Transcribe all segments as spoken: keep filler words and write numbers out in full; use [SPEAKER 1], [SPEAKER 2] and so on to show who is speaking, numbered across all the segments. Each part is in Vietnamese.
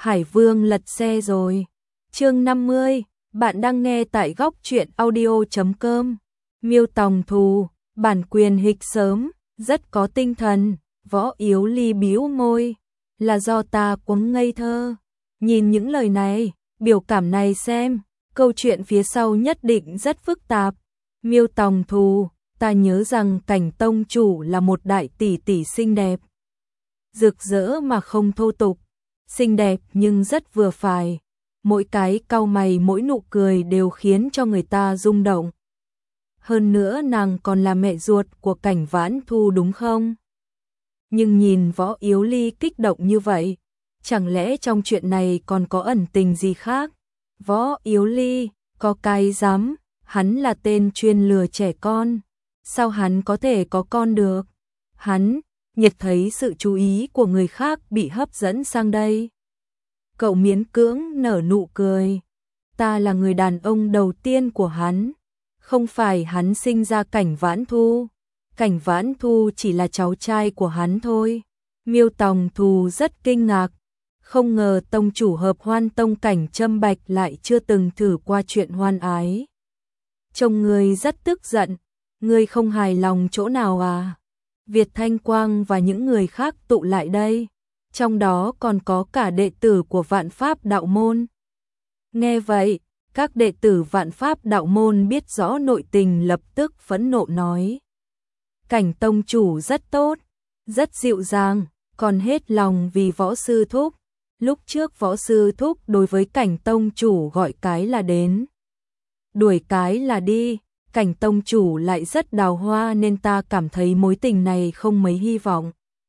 [SPEAKER 1] Hải Vương lật xe rồi. Chương năm mươi, bạn đang nghe tại góc truyện audio chấm com. Miêu Tòng Thù, bản quyền hịch sớm, rất có tinh thần. Võ Yếu Ly bĩu môi, là do ta quá ngây thơ. Nhìn những lời này, biểu cảm này xem, câu chuyện phía sau nhất định rất phức tạp. Miêu Tòng Thù, ta nhớ rằng Cảnh tông chủ là một đại tỷ tỷ xinh đẹp, rực rỡ mà không thô tục, xinh đẹp nhưng rất vừa phải, mỗi cái cau mày mỗi nụ cười đều khiến cho người ta rung động. Hơn nữa nàng còn là mẹ ruột của Cảnh Vãn Thu đúng không? Nhưng nhìn Võ Yếu Ly kích động như vậy, chẳng lẽ trong chuyện này còn có ẩn tình gì khác? Võ Yếu Ly, có cái dám, hắn là tên chuyên lừa trẻ con, sao hắn có thể có con được? Hắn nhận thấy sự chú ý của người khác bị hấp dẫn sang đây. Cậu miễn cưỡng nở nụ cười, ta là người đàn ông đầu tiên của hắn, không phải hắn sinh ra Cảnh Vãn Thu. Cảnh Vãn Thu chỉ là cháu trai của hắn thôi. Miêu Tòng Thù rất kinh ngạc, không ngờ tông chủ Hợp Hoan Tông Cảnh Trâm Bạch lại chưa từng thử qua chuyện hoan ái. Trông ngươi rất tức giận, ngươi không hài lòng chỗ nào à? Việt Thanh Quang và những người khác tụ lại đây, trong đó còn có cả đệ tử của Vạn Pháp Đạo Môn. Nghe vậy, các đệ tử Vạn Pháp Đạo Môn biết rõ nội tình lập tức phẫn nộ nói. Cảnh tông chủ rất tốt, rất dịu dàng, còn hết lòng vì Võ Sư Thúc. Lúc trước Võ Sư Thúc đối với Cảnh tông chủ gọi cái là đến, đuổi cái là đi. Cảnh tông chủ lại rất đào hoa nên ta cảm thấy mối tình này không mấy hy vọng.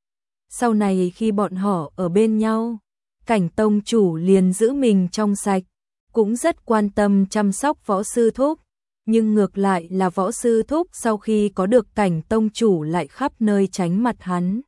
[SPEAKER 1] Sau này khi bọn họ ở bên nhau, Cảnh tông chủ liền giữ mình trong sạch, cũng rất quan tâm chăm sóc Võ Sư Thúc. Nhưng ngược lại là Võ Sư Thúc sau khi có được Cảnh tông chủ lại khắp nơi tránh mặt hắn,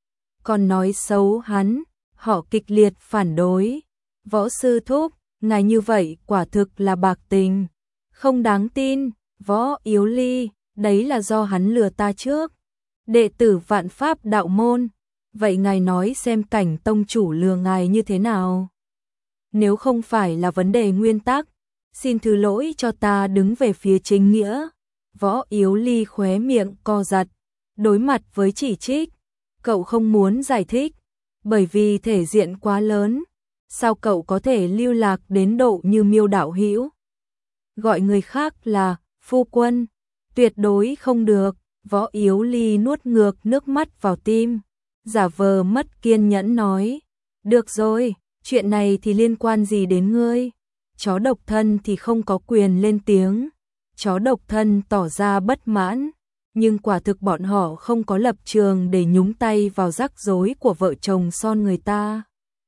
[SPEAKER 1] còn nói xấu hắn, họ kịch liệt phản đối. Võ Sư Thúc, ngài như vậy quả thực là bạc tình, không đáng tin. Võ Yếu Ly, đấy là do hắn lừa ta trước. Đệ tử Vạn Pháp Đạo Môn, vậy ngài nói xem Cảnh tông chủ lừa ngài như thế nào? Nếu không phải là vấn đề nguyên tắc, xin thứ lỗi cho ta đứng về phía chính nghĩa. Võ Yếu Ly khóe miệng co giật, đối mặt với chỉ trích, cậu không muốn giải thích, bởi vì thể diện quá lớn. Sao cậu có thể lưu lạc đến độ như Miêu đạo hữu? Gọi người khác là phu quân, tuyệt đối không được. Võ Yếu Ly nuốt ngược nước mắt vào tim, giả vờ mất kiên nhẫn nói, được rồi, chuyện này thì liên quan gì đến ngươi? Chó độc thân thì không có quyền lên tiếng. Chó độc thân tỏ ra bất mãn, nhưng quả thực bọn họ không có lập trường để nhúng tay vào rắc rối của vợ chồng son người ta.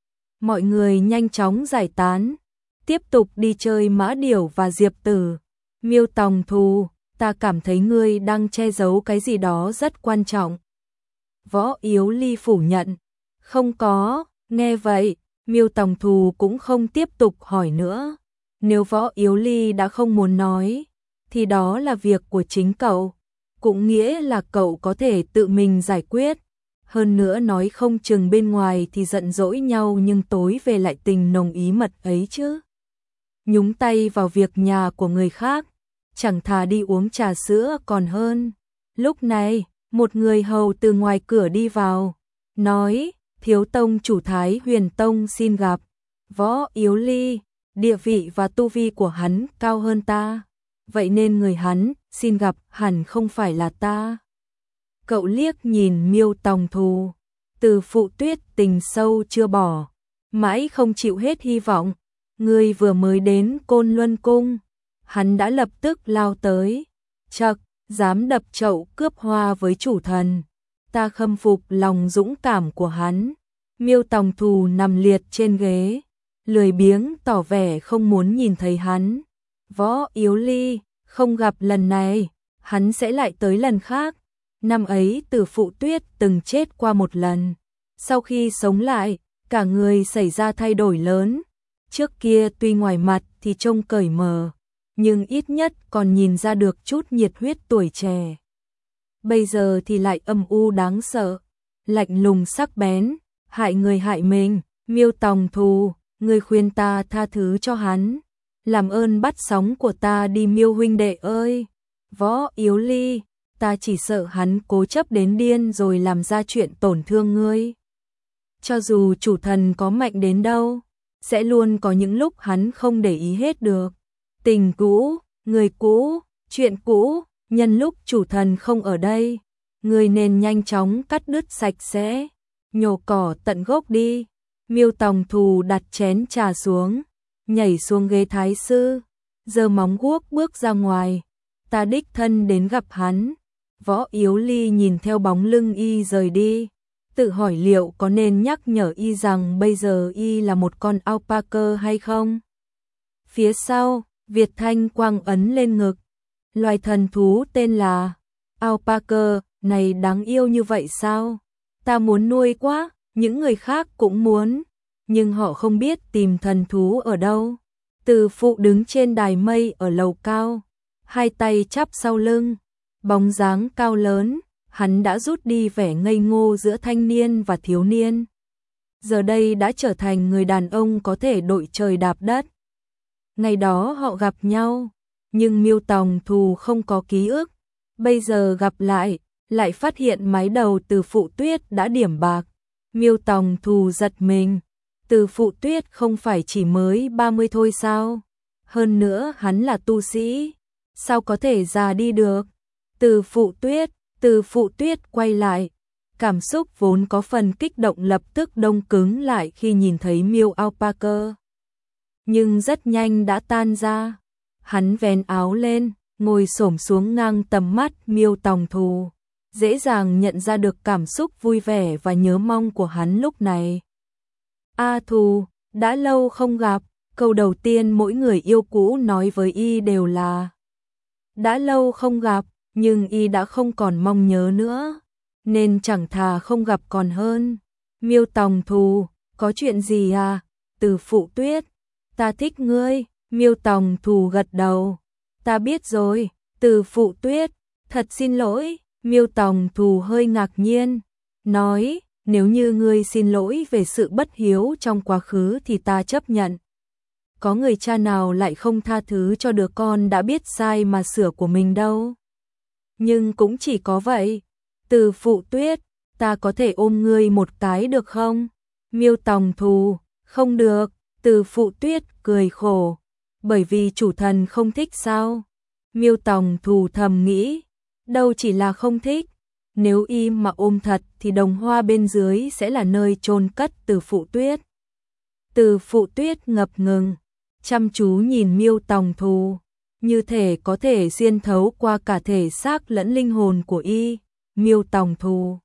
[SPEAKER 1] Mọi người nhanh chóng giải tán, tiếp tục đi chơi Mã Điểu và Diệp Tử. Miêu Tòng Thù, ta cảm thấy ngươi đang che giấu cái gì đó rất quan trọng. Võ Yếu Ly phủ nhận, không có. Nghe vậy, Miêu Tòng Thù cũng không tiếp tục hỏi nữa. Nếu Võ Yếu Ly đã không muốn nói, thì đó là việc của chính cậu, cũng nghĩa là cậu có thể tự mình giải quyết. Hơn nữa nói không chừng bên ngoài thì giận dỗi nhau nhưng tối về lại tình nồng ý mật ấy chứ. Nhúng tay vào việc nhà của người khác, chẳng thà đi uống trà sữa còn hơn. Lúc này, một người hầu từ ngoài cửa đi vào, nói, thiếu tông chủ Thái Huyền Tông xin gặp. Võ Yếu Ly, địa vị và tu vi của hắn cao hơn ta, vậy nên người hắn xin gặp hẳn không phải là ta. Cậu liếc nhìn Miêu Tòng Thù, từ Phụ Tuyết tình sâu chưa bỏ, mãi không chịu hết hy vọng. Người vừa mới đến Côn Luân Cung, hắn đã lập tức lao tới, chậc, dám đập chậu cướp hoa với chủ thần, ta khâm phục lòng dũng cảm của hắn. Miêu Tòng Thù nằm liệt trên ghế, lười biếng tỏ vẻ không muốn nhìn thấy hắn. Võ Yếu Ly, không gặp lần này, hắn sẽ lại tới lần khác. Năm ấy Từ Phụ Tuyết từng chết qua một lần, sau khi sống lại, cả người xảy ra thay đổi lớn. Trước kia tuy ngoài mặt thì trông cởi mở, nhưng ít nhất còn nhìn ra được chút nhiệt huyết tuổi trẻ. Bây giờ thì lại âm u đáng sợ, lạnh lùng sắc bén, hại người hại mình. Miêu Tòng Thù, ngươi khuyên ta tha thứ cho hắn. Làm ơn bắt sóng của ta đi Miêu huynh đệ ơi. Võ Yếu Ly, ta chỉ sợ hắn cố chấp đến điên rồi làm ra chuyện tổn thương ngươi. Cho dù chủ thần có mạnh đến đâu, sẽ luôn có những lúc hắn không để ý hết được. Tình cũ, người cũ, chuyện cũ, nhân lúc chủ thần không ở đây, ngươi nên nhanh chóng cắt đứt sạch sẽ, nhổ cỏ tận gốc đi. Miêu Tòng Thù đặt chén trà xuống, nhảy xuống ghế thái sư, giơ móng guốc bước ra ngoài. Ta đích thân đến gặp hắn. Võ Yếu Ly nhìn theo bóng lưng y rời đi, tự hỏi liệu có nên nhắc nhở y rằng bây giờ y là một con alpaca hay không. Phía sau, Việt Thanh quang ấn lên ngực. Loài thần thú tên là alpaca này đáng yêu như vậy sao? Ta muốn nuôi quá, những người khác cũng muốn, nhưng họ không biết tìm thần thú ở đâu. Từ Phụ đứng trên đài mây ở lầu cao, hai tay chắp sau lưng, bóng dáng cao lớn, hắn đã rút đi vẻ ngây ngô giữa thanh niên và thiếu niên. Giờ đây đã trở thành người đàn ông có thể đội trời đạp đất. Ngày đó họ gặp nhau, nhưng Miêu Tòng Thù không có ký ức. Bây giờ gặp lại, lại phát hiện mái đầu Từ Phụ Tuyết đã điểm bạc. Miêu Tòng Thù giật mình, Từ Phụ Tuyết không phải chỉ mới ba mươi thôi sao? Hơn nữa hắn là tu sĩ, sao có thể già đi được? Từ Phụ Tuyết, Từ Phụ Tuyết quay lại, cảm xúc vốn có phần kích động lập tức đông cứng lại khi nhìn thấy Miêu alpaca. Nhưng rất nhanh đã tan ra. Hắn vén áo lên, ngồi xổm xuống ngang tầm mắt Miêu Tòng Thù, dễ dàng nhận ra được cảm xúc vui vẻ và nhớ mong của hắn lúc này. A Thù, đã lâu không gặp. Câu đầu tiên mỗi người yêu cũ nói với y đều là đã lâu không gặp, nhưng y đã không còn mong nhớ nữa, nên chẳng thà không gặp còn hơn. Miêu Tòng Thù, có chuyện gì à? Từ Phụ Tuyết, ta thích ngươi. Miêu Tòng Thù gật đầu, ta biết rồi. Từ Phụ Tuyết, thật xin lỗi. Miêu Tòng Thù hơi ngạc nhiên, nói, nếu như ngươi xin lỗi về sự bất hiếu trong quá khứ thì ta chấp nhận. Có người cha nào lại không tha thứ cho đứa con đã biết sai mà sửa của mình đâu. Nhưng cũng chỉ có vậy. Từ Phụ Tuyết, ta có thể ôm ngươi một cái được không? Miêu Tòng Thù, không được. Từ Phụ Tuyết cười khổ, bởi vì chủ thần không thích sao? Miêu Tòng Thù thầm nghĩ, đâu chỉ là không thích, nếu im mà ôm thật thì đồng hoa bên dưới sẽ là nơi chôn cất Từ Phụ Tuyết. Từ Phụ Tuyết ngập ngừng, chăm chú nhìn Miêu Tòng Thù, như thể có thể xuyên thấu qua cả thể xác lẫn linh hồn của y. Miêu Tòng Thù,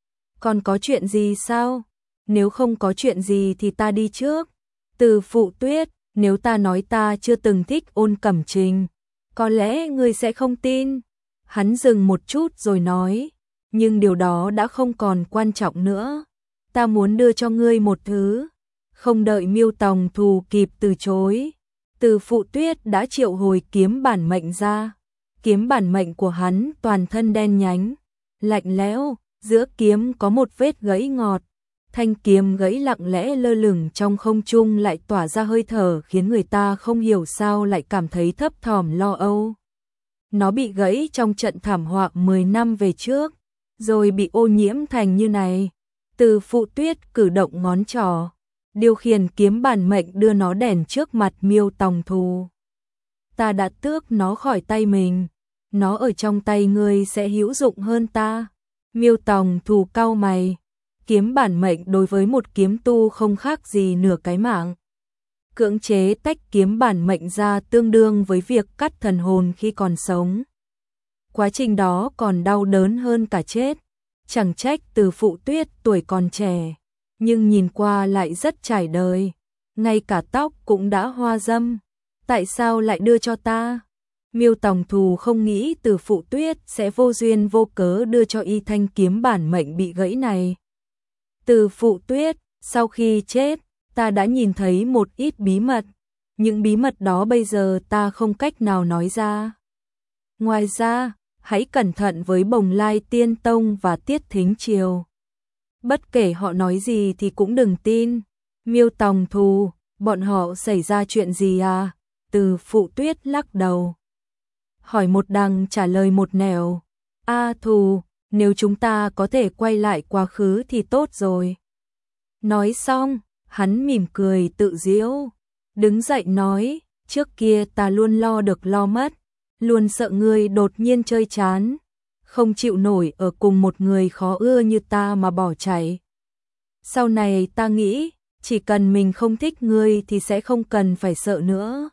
[SPEAKER 1] còn có chuyện gì sao? Nếu không có chuyện gì thì ta đi trước. Từ Phụ Tuyết, nếu ta nói ta chưa từng thích Ôn Cẩm Trình, có lẽ ngươi sẽ không tin. Hắn dừng một chút rồi nói, nhưng điều đó đã không còn quan trọng nữa. Ta muốn đưa cho ngươi một thứ. Không đợi Miêu Tòng Thù kịp từ chối, Từ Phụ Tuyết đã triệu hồi kiếm bản mệnh ra. Kiếm bản mệnh của hắn toàn thân đen nhánh, lạnh lẽo, giữa kiếm có một vết gãy ngọt. Thanh kiếm gãy lặng lẽ lơ lửng trong không trung lại tỏa ra hơi thở khiến người ta không hiểu sao lại cảm thấy thấp thỏm lo âu. Nó bị gãy trong trận thảm họa mười năm về trước, rồi bị ô nhiễm thành như này. Từ Phụ Tuyết cử động ngón trỏ, điều khiển kiếm bản mệnh đưa nó đèn trước mặt Miêu Tòng Thù. Ta đã tước nó khỏi tay mình, nó ở trong tay ngươi sẽ hữu dụng hơn ta. Miêu Tòng Thù cau mày, kiếm bản mệnh đối với một kiếm tu không khác gì nửa cái mạng. Cưỡng chế tách kiếm bản mệnh ra tương đương với việc cắt thần hồn khi còn sống. Quá trình đó còn đau đớn hơn cả chết. Chẳng trách Từ Phụ Tuyết tuổi còn trẻ, nhưng nhìn qua lại rất trải đời. Ngay cả tóc cũng đã hoa râm. Tại sao lại đưa cho ta? Miêu Tòng Thù không nghĩ Từ Phụ Tuyết sẽ vô duyên vô cớ đưa cho y thanh kiếm bản mệnh bị gãy này. Từ Phụ Tuyết, sau khi chết, ta đã nhìn thấy một ít bí mật. Những bí mật đó bây giờ ta không cách nào nói ra. Ngoài ra, hãy cẩn thận với Bồng Lai Tiên Tông và Tiết Thính Triều. Bất kể họ nói gì thì cũng đừng tin. Miêu Tòng Thù, Bọn họ xảy ra chuyện gì à? Từ Phụ Tuyết lắc đầu. Hỏi một đằng trả lời một nẻo. A Thù, nếu chúng ta có thể quay lại quá khứ thì tốt rồi. Nói xong, hắn mỉm cười tự giễu. Đứng dậy nói, trước kia ta luôn lo được lo mất. Luôn sợ ngươi đột nhiên chơi chán. Không chịu nổi ở cùng một người khó ưa như ta mà bỏ chạy. Sau này ta nghĩ, chỉ cần mình không thích ngươi thì sẽ không cần phải sợ nữa.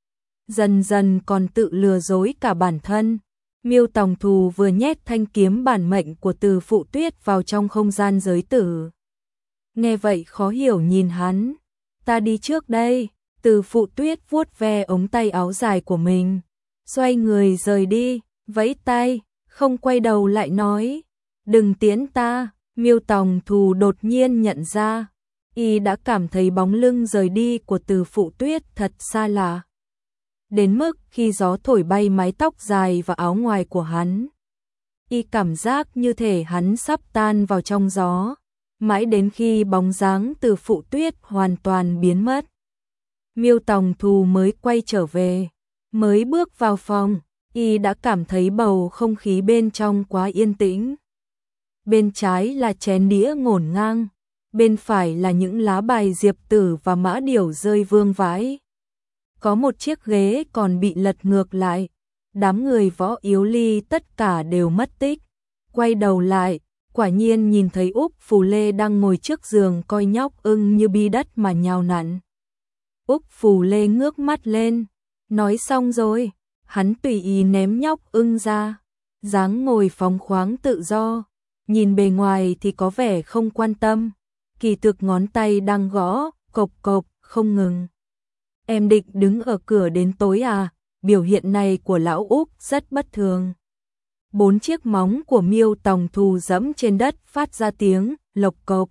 [SPEAKER 1] Dần dần còn tự lừa dối cả bản thân. Miêu Tòng Thù vừa nhét thanh kiếm bản mệnh của Từ Phụ Tuyết vào trong không gian giới tử. Nghe vậy khó hiểu nhìn hắn. Ta đi trước đây. Từ Phụ Tuyết vuốt ve ống tay áo dài của mình. Xoay người rời đi, vẫy tay, không quay đầu lại nói. Đừng tiễn ta. Miêu Tòng Thù đột nhiên nhận ra. Y đã cảm thấy bóng lưng rời đi của Từ Phụ Tuyết thật xa lạ. Đến mức khi gió thổi bay mái tóc dài và áo ngoài của hắn. Y cảm giác như thể hắn sắp tan vào trong gió. Mãi đến khi bóng dáng Từ Phụ Tuyết hoàn toàn biến mất. Miêu Tòng Thù mới quay trở về. Mới bước vào phòng, Y đã cảm thấy bầu không khí bên trong quá yên tĩnh. Bên trái là chén đĩa ngổn ngang. Bên phải là những lá bài diệp tử và mã điểu rơi vương vãi. Có một chiếc ghế còn bị lật ngược lại. Đám người Võ Yếu Ly tất cả đều mất tích. Quay đầu lại, quả nhiên nhìn thấy Úc Phù Lê đang ngồi trước giường coi nhóc ưng như bi đất mà nhào nặn. Úc Phù Lê ngước mắt lên, nói xong rồi, hắn tùy ý ném nhóc ưng ra, dáng ngồi phóng khoáng tự do, nhìn bề ngoài thì có vẻ không quan tâm, kỳ thực ngón tay đang gõ, cộc cộc, không ngừng. Em định đứng ở cửa đến tối à? Biểu hiện này của lão Úc rất bất thường. Bốn chiếc móng của Miêu Tòng Thù dẫm trên đất phát ra tiếng lộc cộc.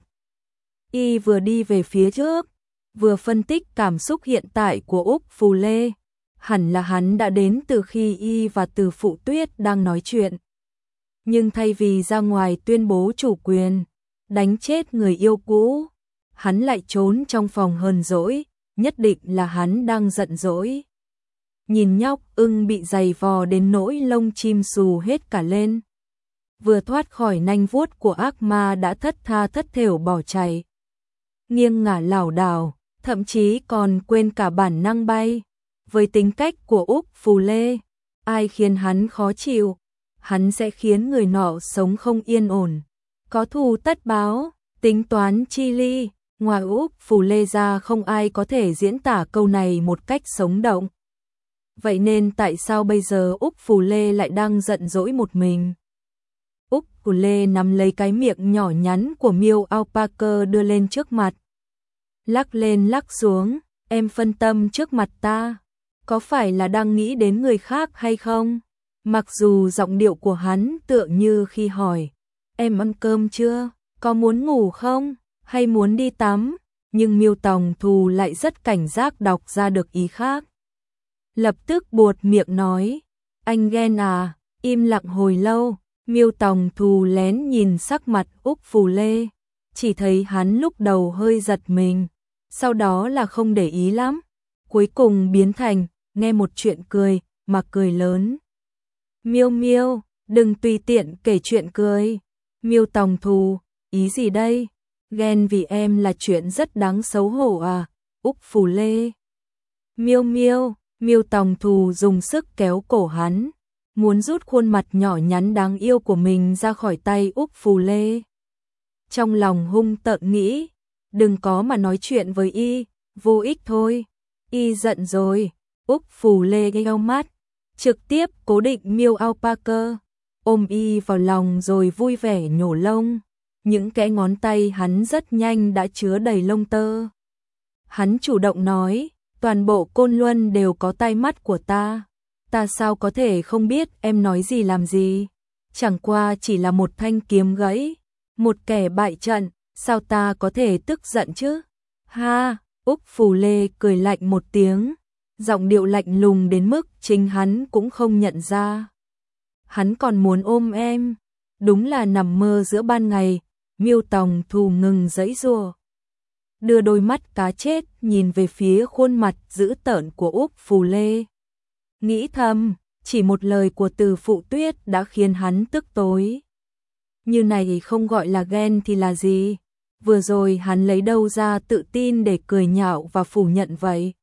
[SPEAKER 1] Y vừa đi về phía trước, vừa phân tích cảm xúc hiện tại của Úc Phù Lê. Hẳn là hắn đã đến từ khi Y và Từ Phụ Tuyết đang nói chuyện. Nhưng thay vì ra ngoài tuyên bố chủ quyền, đánh chết người yêu cũ, hắn lại trốn trong phòng hờn dỗi, nhất định là hắn đang giận dỗi. Nhìn nhóc ưng bị giày vò đến nỗi lông chim xù hết cả lên. Vừa thoát khỏi nanh vuốt của ác ma đã thất tha thất thểu bỏ chạy. Nghiêng ngả lảo đảo, thậm chí còn quên cả bản năng bay. Với tính cách của Úc Phù Lê, ai khiến hắn khó chịu, hắn sẽ khiến người nọ sống không yên ổn. Có thù tất báo, tính toán chi ly, ngoài Úc Phù Lê ra không ai có thể diễn tả câu này một cách sống động. Vậy nên tại sao bây giờ Úc Phù Lê lại đang giận dỗi một mình? Úc Phù Lê nắm lấy cái miệng nhỏ nhắn của Miêu Alpaca đưa lên trước mặt. Lắc lên lắc xuống, em phân tâm trước mặt ta. Có phải là đang nghĩ đến người khác hay không? Mặc dù giọng điệu của hắn tựa như khi hỏi, em ăn cơm chưa? Có muốn ngủ không? Hay muốn đi tắm? Nhưng Miêu Tòng Thù lại rất cảnh giác đọc ra được ý khác. Lập tức buột miệng nói, anh ghen à? Im lặng hồi lâu, Miêu Tòng Thù lén nhìn sắc mặt Úc Phù Lê, chỉ thấy hắn lúc đầu hơi giật mình, sau đó là không để ý lắm, cuối cùng biến thành nghe một chuyện cười mà cười lớn. Miêu Miêu, đừng tùy tiện kể chuyện cười. Miêu Tòng Thù, ý gì đây? Ghen vì em là chuyện rất đáng xấu hổ à? Úc Phù Lê. Miêu Miêu, Miêu Tòng Thù dùng sức kéo cổ hắn, muốn rút khuôn mặt nhỏ nhắn đáng yêu của mình ra khỏi tay Úc Phù Lê. Trong lòng hung tợn nghĩ, đừng có mà nói chuyện với Y, vô ích thôi. Y giận rồi. Úc Phù Lê gheo mắt, trực tiếp cố định Miêu Alpaca, ôm Y vào lòng rồi vui vẻ nhổ lông. Những kẽ ngón tay hắn rất nhanh đã chứa đầy lông tơ. Hắn chủ động nói, toàn bộ Côn Luân đều có tai mắt của ta. Ta sao có thể không biết em nói gì làm gì? Chẳng qua chỉ là một thanh kiếm gãy, một kẻ bại trận, sao ta có thể tức giận chứ? Ha, Úc Phù Lê cười lạnh một tiếng, giọng điệu lạnh lùng đến mức chính hắn cũng không nhận ra. Hắn còn muốn ôm em, đúng là nằm mơ giữa ban ngày. Miêu Tòng Thù ngừng giãy giụa. đưa đôi mắt cá chết nhìn về phía khuôn mặt dữ tợn của Úc Phù Lê. Nghĩ thầm, chỉ một lời của Từ Phụ Tuyết đã khiến hắn tức tối. Như này không gọi là ghen thì là gì? Vừa rồi hắn lấy đâu ra tự tin để cười nhạo và phủ nhận vậy?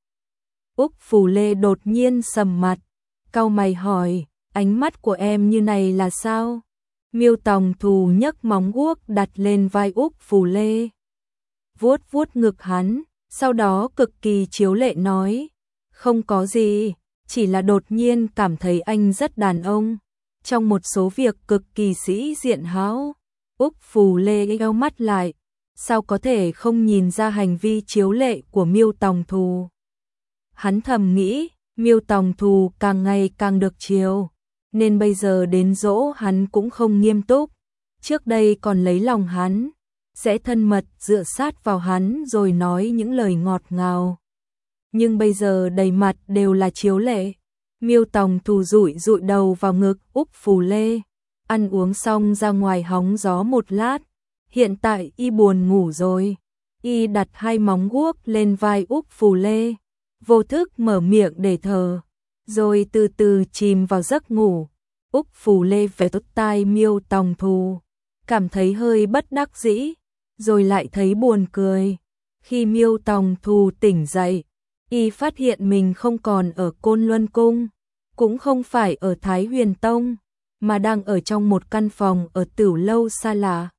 [SPEAKER 1] Úc Phù Lê đột nhiên sầm mặt, cau mày hỏi, ánh mắt của em như này là sao? Miêu Tòng Thù nhấc móng guốc đặt lên vai Úc Phù Lê, vuốt vuốt ngực hắn, sau đó cực kỳ chiếu lệ nói, không có gì, chỉ là đột nhiên cảm thấy anh rất đàn ông, trong một số việc cực kỳ sĩ diện hão. Úc Phù Lê gheo mắt lại, sao có thể không nhìn ra hành vi chiếu lệ của Miêu Tòng Thù. Hắn thầm nghĩ, Miêu Tòng Thù càng ngày càng được chiều, nên bây giờ đến dỗ hắn cũng không nghiêm túc, trước đây còn lấy lòng hắn, sẽ thân mật dựa sát vào hắn rồi nói những lời ngọt ngào. Nhưng bây giờ đầy mặt đều là chiếu lệ. Miêu Tòng Thù dụi dụi đầu vào ngực Úc Phù Lê, ăn uống xong ra ngoài hóng gió một lát, hiện tại y buồn ngủ rồi. Y đặt hai móng guốc lên vai Úc Phù Lê, vô thức mở miệng để thở, rồi từ từ chìm vào giấc ngủ. Úc Phù Lê về tốt tai Miêu Tòng Thù, cảm thấy hơi bất đắc dĩ, rồi lại thấy buồn cười. Khi Miêu Tòng Thù tỉnh dậy, y phát hiện mình không còn ở Côn Luân Cung, cũng không phải ở Thái Huyền Tông, mà đang ở trong một căn phòng ở Tửu Lâu xa lạ.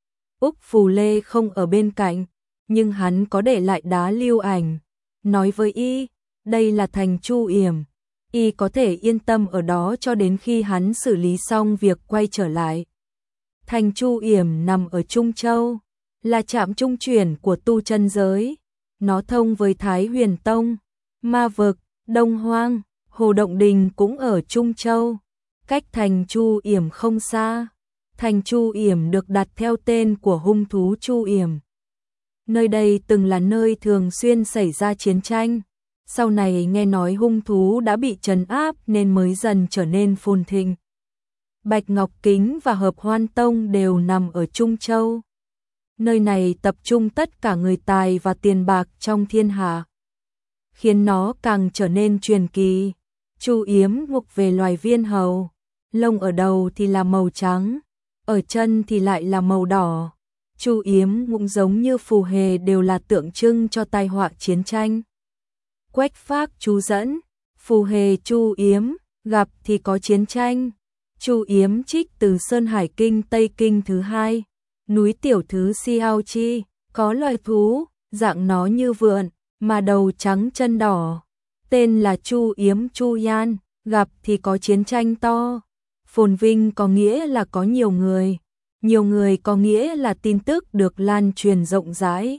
[SPEAKER 1] Úc Phù Lê không ở bên cạnh, nhưng hắn có để lại đá lưu ảnh, nói với y, đây là thành Chu Yểm, y có thể yên tâm ở đó cho đến khi hắn xử lý xong việc quay trở lại. Thành Chu Yểm nằm ở Trung Châu, là trạm trung chuyển của tu chân giới, nó thông với Thái Huyền Tông, Ma Vực, Đông Hoang, Hồ Động Đình cũng ở Trung Châu, cách thành Chu Yểm không xa. Thành Chu Yểm được đặt theo tên của hung thú Chu Yểm. Nơi đây từng là nơi thường xuyên xảy ra chiến tranh, sau này nghe nói hung thú đã bị trấn áp nên mới dần trở nên phồn thịnh. Bạch Ngọc Kính và Hợp Hoan Tông đều nằm ở Trung Châu. Nơi này tập trung tất cả người tài và tiền bạc trong thiên hạ, khiến nó càng trở nên truyền kỳ. Chu Yếm thuộc về loài viên hầu, lông ở đầu thì là màu trắng, ở chân thì lại là màu đỏ. Chu Yếm cũng giống như phù hề đều là tượng trưng cho tai họa chiến tranh. Quách Phác chú dẫn, phù hề Chu Yếm, gặp thì có chiến tranh. Chu Yếm trích từ Sơn Hải Kinh Tây Kinh thứ hai, núi tiểu thứ Siao Chi, có loài thú, dạng nó như vượn, mà đầu trắng chân đỏ. Tên là Chu Yếm Chu Yan, gặp thì có chiến tranh to. Phồn vinh có nghĩa là có nhiều người, nhiều người có nghĩa là tin tức được lan truyền rộng rãi,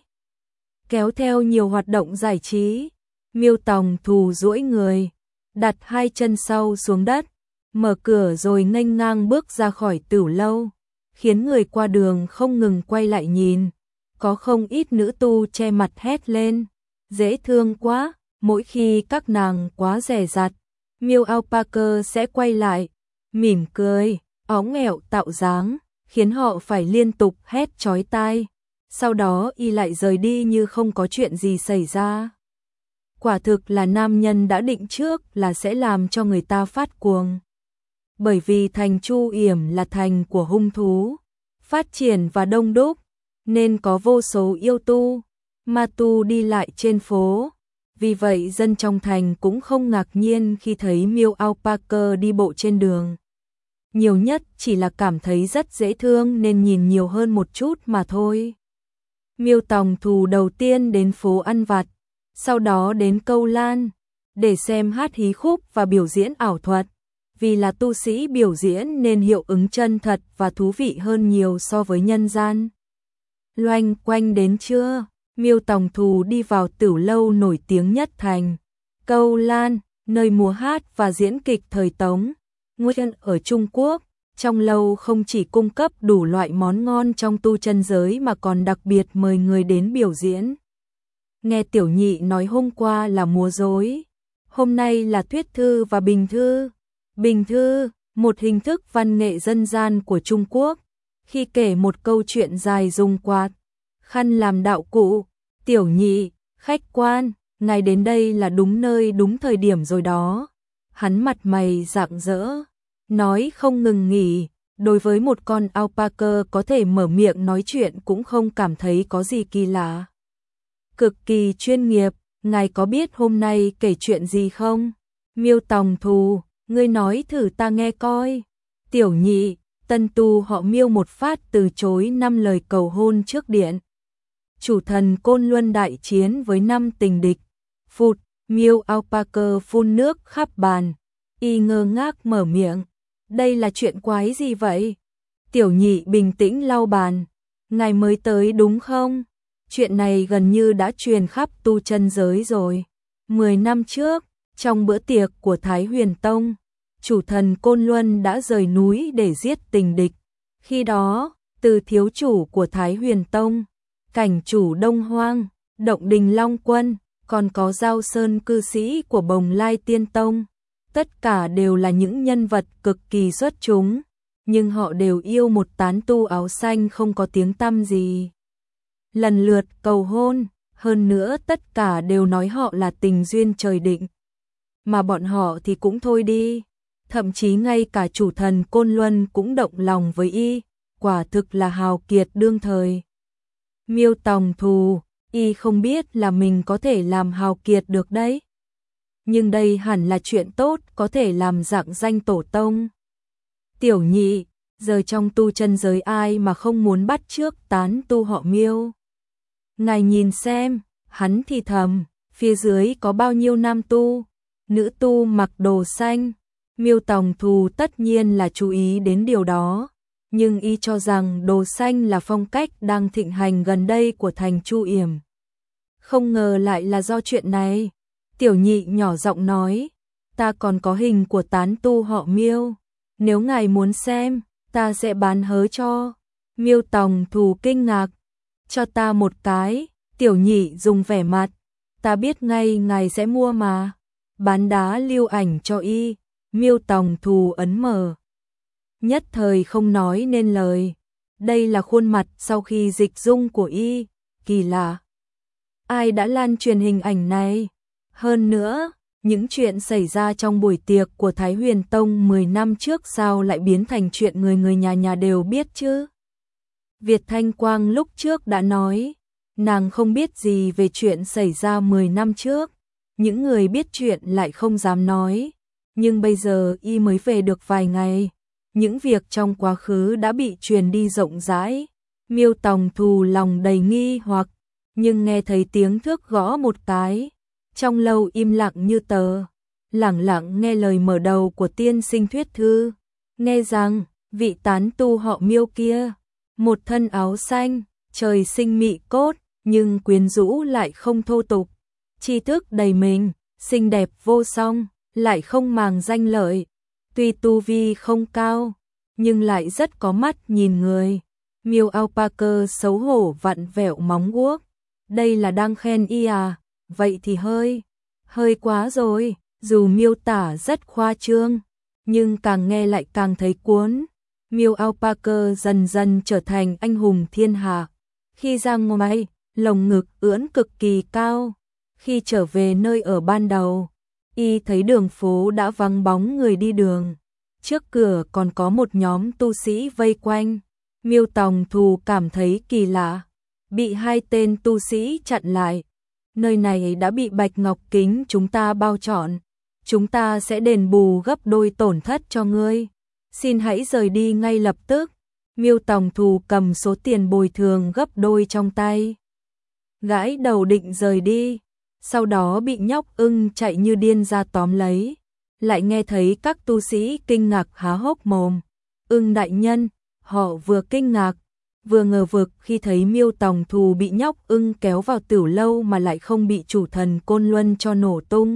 [SPEAKER 1] kéo theo nhiều hoạt động giải trí. Miêu Tòng Thù duỗi người, đặt hai chân sau xuống đất, mở cửa rồi nghênh ngang bước ra khỏi Tửu Lâu, khiến người qua đường không ngừng quay lại nhìn. Có không ít nữ tu che mặt hét lên, dễ thương quá. Mỗi khi các nàng quá dè dặt, Miêu Alpaca sẽ quay lại, mỉm cười, óng nghẹo tạo dáng, khiến họ phải liên tục hét chói tai. Sau đó y lại rời đi như không có chuyện gì xảy ra. Quả thực là nam nhân đã định trước là sẽ làm cho người ta phát cuồng. Bởi vì thành Chu Yểm là thành của hung thú, phát triển và đông đúc, nên có vô số yêu tu, ma tu đi lại trên phố. Vì vậy dân trong thành cũng không ngạc nhiên khi thấy Miêu Alpaca đi bộ trên đường. Nhiều nhất chỉ là cảm thấy rất dễ thương nên nhìn nhiều hơn một chút mà thôi. Miêu Tòng Thù đầu tiên đến phố ăn vặt, sau đó đến Câu Lan, để xem hát hí khúc và biểu diễn ảo thuật. Vì là tu sĩ biểu diễn nên hiệu ứng chân thật và thú vị hơn nhiều so với nhân gian. Loanh quanh đến trưa, Miêu Tòng Thù đi vào Tửu Lâu nổi tiếng nhất thành Câu Lan, nơi múa hát và diễn kịch thời Tống Nguyên ở Trung Quốc. Trong lâu không chỉ cung cấp đủ loại món ngon trong tu chân giới mà còn đặc biệt mời người đến biểu diễn. Nghe Tiểu Nhị nói hôm qua là múa rối, hôm nay là thuyết thư và bình thư. Bình thư, một hình thức văn nghệ dân gian của Trung Quốc, khi kể một câu chuyện dài dùng quạt, khăn làm đạo cụ, Tiểu nhị, khách quan, ngài đến đây là đúng nơi đúng thời điểm rồi đó. Hắn mặt mày rạng rỡ, nói không ngừng nghỉ, đối với một con alpaca có thể mở miệng nói chuyện cũng không cảm thấy có gì kỳ lạ. Cực kỳ chuyên nghiệp, ngài có biết hôm nay kể chuyện gì không? Miêu Tòng Thù, ngươi nói thử ta nghe coi. Tiểu nhị, tân tu họ Miêu một phát từ chối năm lời cầu hôn trước điện. Chủ thần Côn Luân đại chiến với năm tình địch. Phụt, Miêu alpaca phun nước khắp bàn. Y ngơ ngác mở miệng. Đây là chuyện quái gì vậy? Tiểu nhị bình tĩnh lau bàn. Ngài mới tới đúng không? Chuyện này gần như đã truyền khắp tu chân giới rồi. Mười năm trước, trong bữa tiệc của Thái Huyền Tông, chủ thần Côn Luân đã rời núi để giết tình địch. Khi đó, từ thiếu chủ của Thái Huyền Tông, cảnh chủ Đông Hoang, Động Đình Long Quân, còn có Giao Sơn cư sĩ của Bồng Lai Tiên Tông. Tất cả đều là những nhân vật cực kỳ xuất chúng, nhưng họ đều yêu một tán tu áo xanh không có tiếng tăm gì. Lần lượt cầu hôn, hơn nữa tất cả đều nói họ là tình duyên trời định. Mà bọn họ thì cũng thôi đi, thậm chí ngay cả chủ thần Côn Luân cũng động lòng với y, quả thực là hào kiệt đương thời. Miêu Tòng Thù, y không biết là mình có thể làm hào kiệt được đấy. Nhưng đây hẳn là chuyện tốt, có thể làm rạng danh tổ tông. Tiểu nhị, giờ trong tu chân giới ai mà không muốn bắt chước tán tu họ Miêu. Ngài nhìn xem, hắn thì thầm, phía dưới có bao nhiêu nam tu, nữ tu mặc đồ xanh. Miêu Tòng Thù tất nhiên là chú ý đến điều đó, nhưng y cho rằng đồ xanh là phong cách đang thịnh hành gần đây của thành Chu Yểm. Không ngờ lại là do chuyện này. Tiểu nhị nhỏ giọng nói, ta còn có hình của tán tu họ Miêu, nếu ngài muốn xem, ta sẽ bán hớ cho. Miêu Tòng Thù kinh ngạc, cho ta một cái. Tiểu nhị dùng vẻ mặt, ta biết ngay ngài sẽ mua mà. Bán đá lưu ảnh cho y. Miêu Tòng Thù ấn mở, nhất thời không nói nên lời. Đây là khuôn mặt sau khi dịch dung của y, kỳ lạ. Ai đã lan truyền hình ảnh này? Hơn nữa, những chuyện xảy ra trong buổi tiệc của Thái Huyền Tông mười năm trước sao lại biến thành chuyện người người nhà nhà đều biết chứ? Việt Thanh Quang lúc trước đã nói, nàng không biết gì về chuyện xảy ra mười năm trước. Những người biết chuyện lại không dám nói. Nhưng bây giờ y mới về được vài ngày. Những việc trong quá khứ đã bị truyền đi rộng rãi. Miêu Tòng Thù lòng đầy nghi hoặc, nhưng nghe thấy tiếng thước gõ một cái. Trong lâu im lặng như tờ, lẳng lặng nghe lời mở đầu của tiên sinh thuyết thư. Nghe rằng, vị tán tu họ Miêu kia, một thân áo xanh, trời sinh mị cốt, nhưng quyến rũ lại không thô tục. Tri thức đầy mình, xinh đẹp vô song, lại không màng danh lợi. Tuy tu vi không cao, nhưng lại rất có mắt nhìn người. Miêu alpaca xấu hổ vặn vẹo móng guốc. Đây là đang khen y à? Vậy thì hơi, hơi quá rồi. Dù miêu tả rất khoa trương, nhưng càng nghe lại càng thấy cuốn. Miêu alpaca dần dần trở thành anh hùng thiên hạ. Khi ra ngoài, lồng ngực ưỡn cực kỳ cao. Khi trở về nơi ở ban đầu, y thấy đường phố đã vắng bóng người đi đường. Trước cửa còn có một nhóm tu sĩ vây quanh. Miêu Tòng Thù cảm thấy kỳ lạ, bị hai tên tu sĩ chặn lại. Nơi này đã bị Bạch Ngọc Kính chúng ta bao trọn. Chúng ta sẽ đền bù gấp đôi tổn thất cho ngươi. Xin hãy rời đi ngay lập tức. Miêu Tòng Thù cầm số tiền bồi thường gấp đôi trong tay, gãi đầu định rời đi. Sau đó bị nhóc ưng chạy như điên ra tóm lấy. Lại nghe thấy các tu sĩ kinh ngạc há hốc mồm. Ưng đại nhân, họ vừa kinh ngạc, vừa ngờ vực khi thấy Miêu Tòng Thù bị nhóc ưng kéo vào tửu lâu mà lại không bị chủ thần Côn Luân cho nổ tung.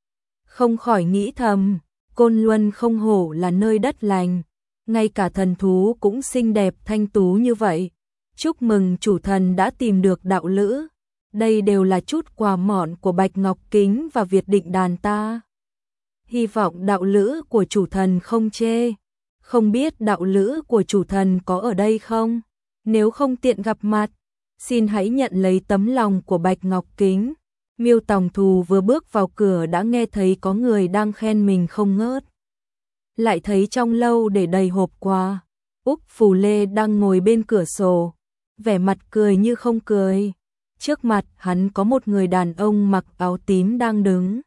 [SPEAKER 1] Không khỏi nghĩ thầm, Côn Luân không hổ là nơi đất lành, ngay cả thần thú cũng xinh đẹp thanh tú như vậy. Chúc mừng chủ thần đã tìm được đạo lữ. Đây đều là chút quà mọn của Bạch Ngọc Kính và Việt Định Đàn ta. Hy vọng đạo lữ của chủ thần không chê. Không biết đạo lữ của chủ thần có ở đây không? Nếu không tiện gặp mặt, xin hãy nhận lấy tấm lòng của Bạch Ngọc Kính. Miêu Tòng Thù vừa bước vào cửa đã nghe thấy có người đang khen mình không ngớt. Lại thấy trong lâu để đầy hộp quà. Úc Phù Lê đang ngồi bên cửa sổ, vẻ mặt cười như không cười. Trước mặt hắn có một người đàn ông mặc áo tím đang đứng.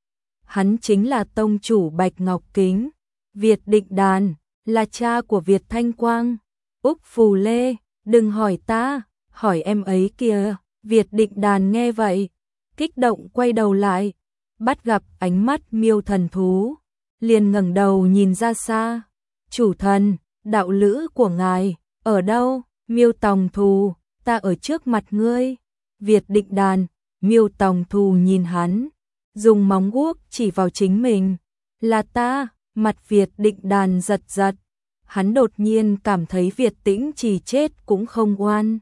[SPEAKER 1] Hắn chính là tông chủ Bạch Ngọc Kính, Việt Định Đàn, là cha của Việt Thanh Quang. Úc Phù Lê, đừng hỏi ta, hỏi em ấy kìa. Việt Định Đàn nghe vậy, kích động quay đầu lại, bắt gặp ánh mắt Miêu Thần Thú, liền ngẩng đầu nhìn ra xa. Chủ thần, đạo lữ của ngài, ở đâu? Miêu Tòng Thù, ta ở trước mặt ngươi. Việt Định Đàn, Miêu Tòng Thù nhìn hắn, dùng móng guốc chỉ vào chính mình. Là ta, mặt Việt Định Đàn giật giật. Hắn đột nhiên cảm thấy Việt Tĩnh Trì chết cũng không oan.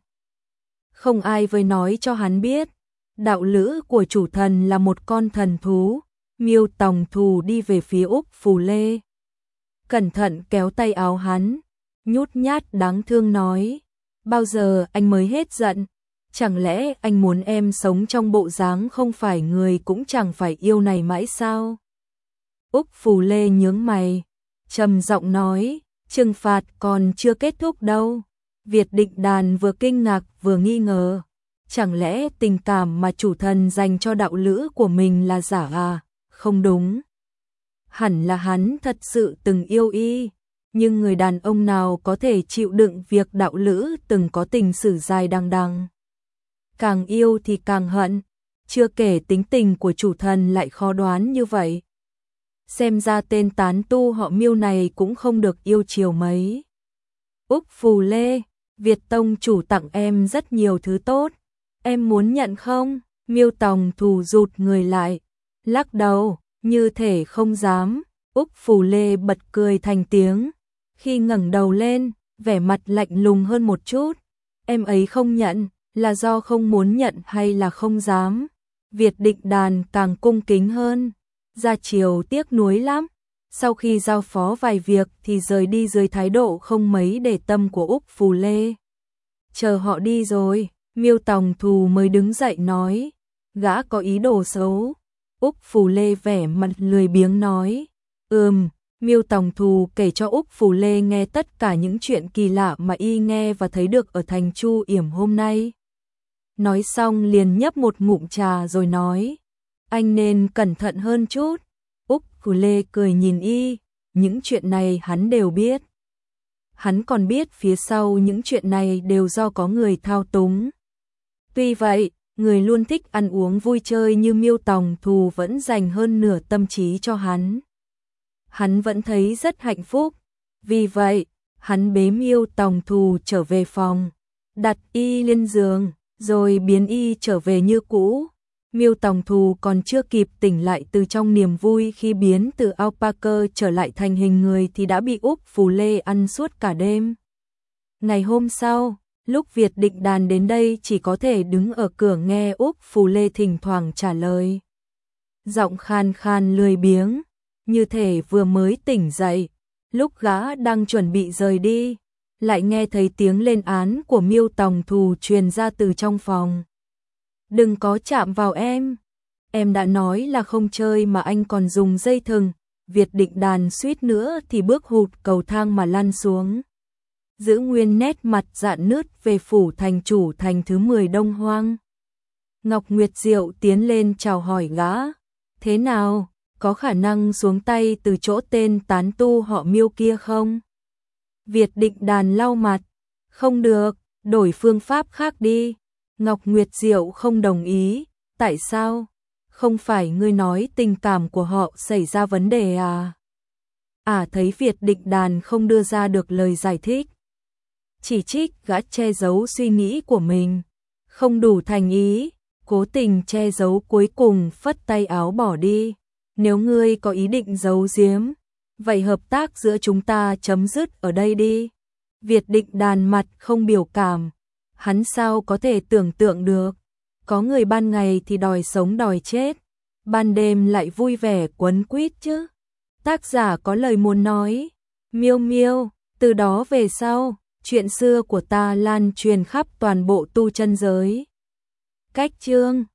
[SPEAKER 1] Không ai với nói cho hắn biết, đạo lữ của chủ thần là một con thần thú. Miêu Tòng Thù đi về phía Úc Phù Lê, cẩn thận kéo tay áo hắn, nhút nhát đáng thương nói, bao giờ anh mới hết giận? Chẳng lẽ anh muốn em sống trong bộ dáng không phải người cũng chẳng phải yêu này mãi sao? Úc Phù Lê nhướng mày, trầm giọng nói, trừng phạt còn chưa kết thúc đâu. Việt Định Đàn vừa kinh ngạc vừa nghi ngờ, chẳng lẽ tình cảm mà chủ thần dành cho đạo lữ của mình là giả à? Không đúng, hẳn là hắn thật sự từng yêu y, nhưng người đàn ông nào có thể chịu đựng việc đạo lữ từng có tình sử dài đằng đằng. Càng yêu thì càng hận, chưa kể tính tình của chủ thần lại khó đoán như vậy. Xem ra tên tán tu họ Miêu này cũng không được yêu chiều mấy. Úc Phù Lê, Việt Tông chủ tặng em rất nhiều thứ tốt, em muốn nhận không? Miêu Tòng Thù rụt người lại, lắc đầu, như thể không dám. Úc Phù Lê bật cười thành tiếng, khi ngẩng đầu lên, vẻ mặt lạnh lùng hơn một chút. Em ấy không nhận, là do không muốn nhận hay là không dám? Việt Định Đàn càng cung kính hơn, Gia Triều tiếc nuối lắm. Sau khi giao phó vài việc thì rời đi dưới thái độ không mấy để tâm của Úc Phù Lê. Chờ họ đi rồi, Miêu Tòng Thù mới đứng dậy nói, gã có ý đồ xấu. Úc Phù Lê vẻ mặt lười biếng nói, ừm. Miêu Tòng Thù kể cho Úc Phù Lê nghe tất cả những chuyện kỳ lạ mà y nghe và thấy được ở thành Chu Yểm hôm nay. Nói xong liền nhấp một ngụm trà rồi nói, anh nên cẩn thận hơn chút. Úc Phù Lê cười nhìn y, những chuyện này hắn đều biết. Hắn còn biết phía sau những chuyện này đều do có người thao túng. Tuy vậy, người luôn thích ăn uống vui chơi như Miêu Tòng Thù vẫn dành hơn nửa tâm trí cho hắn. Hắn vẫn thấy rất hạnh phúc. Vì vậy, hắn bế Miêu Tòng Thù trở về phòng, đặt y lên giường, rồi biến y trở về như cũ. Miêu Tòng Thù còn chưa kịp tỉnh lại từ trong niềm vui khi biến từ alpaca trở lại thành hình người thì đã bị Úc Phù Lê ăn suốt cả đêm. Ngày hôm sau, lúc Việt Định Đàn đến đây chỉ có thể đứng ở cửa nghe Úc Phù Lê thỉnh thoảng trả lời. Giọng khan khan lười biếng, như thể vừa mới tỉnh dậy. Lúc gã đang chuẩn bị rời đi, lại nghe thấy tiếng lên án của Miêu Tòng Thù truyền ra từ trong phòng. Đừng có chạm vào em. Em đã nói là không chơi mà anh còn dùng dây thừng. Việt Định Đàn suýt nữa thì bước hụt cầu thang mà lăn xuống. Giữ nguyên nét mặt rạn nứt về phủ thành chủ thành thứ mười Đông Hoang. Ngọc Nguyệt Diệu tiến lên chào hỏi gã. Thế nào, có khả năng xuống tay từ chỗ tên tán tu họ Miêu kia không? Việt Định Đàn lau mặt. Không được, đổi phương pháp khác đi. Ngọc Nguyệt Diệu không đồng ý. Tại sao? Không phải ngươi nói tình cảm của họ xảy ra vấn đề à? À thấy Việt Định Đàn không đưa ra được lời giải thích. Chỉ trích gã che giấu suy nghĩ của mình. Không đủ thành ý, cố tình che giấu cuối cùng phất tay áo bỏ đi. Nếu ngươi có ý định giấu giếm, vậy hợp tác giữa chúng ta chấm dứt ở đây đi. Việt Định Đàn mặt không biểu cảm. Hắn sao có thể tưởng tượng được. Có người ban ngày thì đòi sống đòi chết, ban đêm lại vui vẻ quấn quýt chứ. Tác giả có lời muốn nói. Miêu Miêu, từ đó về sau, chuyện xưa của ta lan truyền khắp toàn bộ tu chân giới. Cách chương